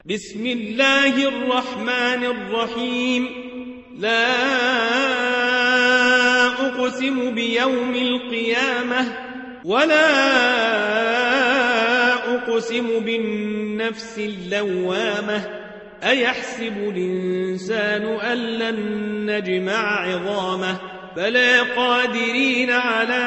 بسم الله الرحمن الرحيم لا أقسم بيوم القيامة ولا أقسم بالنفس اللوامة أيحسب الإنسان أن لن نجمع عظامه بلى قادرين على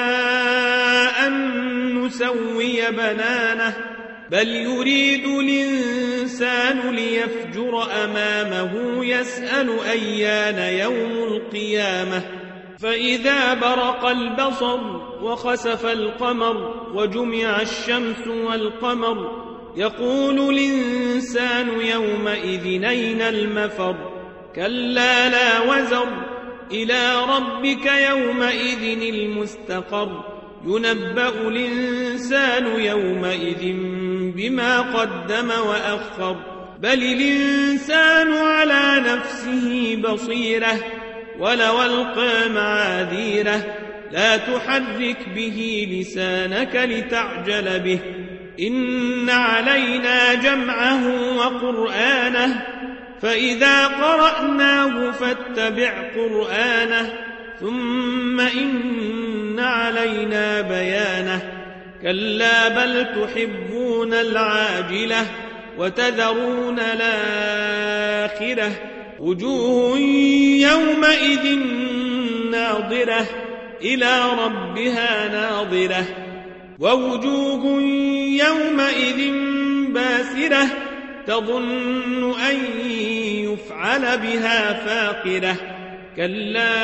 أن نسوي بنانه بل يريد الإنسان ليفجر أمامه يسأل أيان يوم القيامة فإذا برق البصر وخسف القمر وجمع الشمس والقمر يقول الإنسان يومئذ أين المفر كلا لا وزر إلى ربك يومئذ المستقر ينبأ الإنسان يومئذ بما قدم وأخر بل الإنسان على نفسه بصيرة ولو ألقى معاذيره لا تحرك به لسانك لتعجل به إن علينا جمعه وقرآنه فإذا قرأناه فاتبع قرآنه ثم إن علينا بيانه كلا بل تحبون العاجلة وتذرون الآخرة وجوه يومئذ ناظرة إلى ربها ناظرة ووجوه يومئذ باسرة تظن أن يفعل بها فاقرة كلا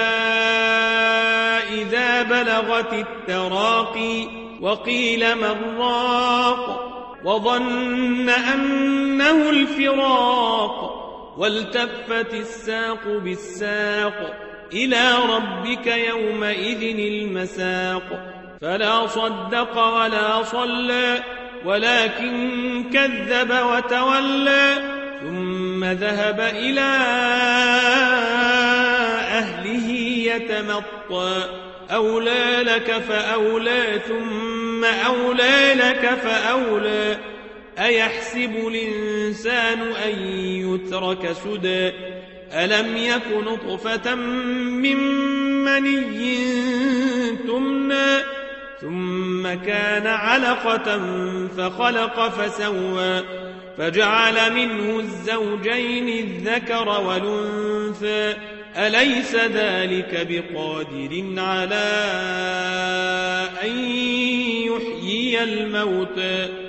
إذا بلغت التراقي وقيل من راق وظن أنه الفراق والتفت الساق بالساق إلى ربك يومئذ المساق فلا صدق ولا صلى ولكن كذب وتولى ثم ذهب إلى أهله يتمطى أولى لك فأولى ثم أولى لك فأولى أيحسب الإنسان أن يترك سدى ألم يك نطفة من مني تمنى ثم كان علقة فخلق فسوى فجعل منه الزوجين الذكر والأنثى أليس ذلك بقادر على أن يحيي الموتى